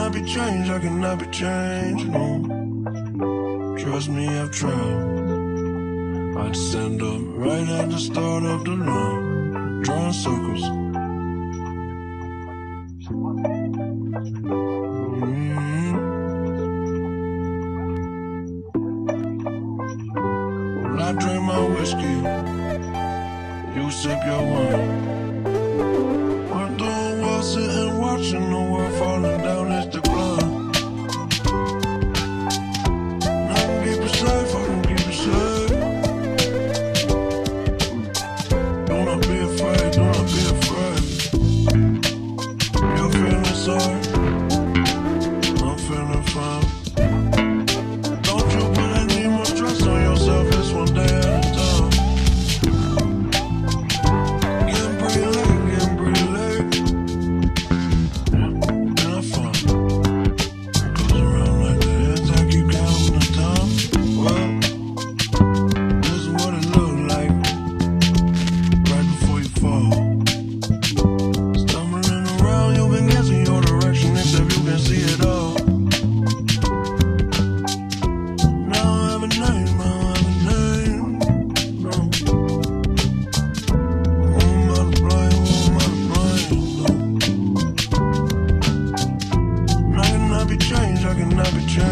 cannot be changed, I cannot be changed, no. Trust me, I've tried. I'd stand up right at the start of the line, drawing circles. Well, I drink my whiskey, you sip your wine. We're doing well, sitting watching the world falling down its decline. I can keep it safe, I can keep it safe. Do not be afraid, do not be afraid. You're feeling sorry, I'm feeling fine. Don't you put any more stress on yourself, it's one day at a time. Getting pretty late, getting pretty late. And I'm fine. Goes around like the heads, I keep counting the time. Well, this is what it looked like right before you fall. Stumbling around, you've been guessing your direction, except you can see it all. Now I have a name, now I have a name. No. Who am I to blame? Who am I to blame? No. I cannot be changed, I cannot be changed.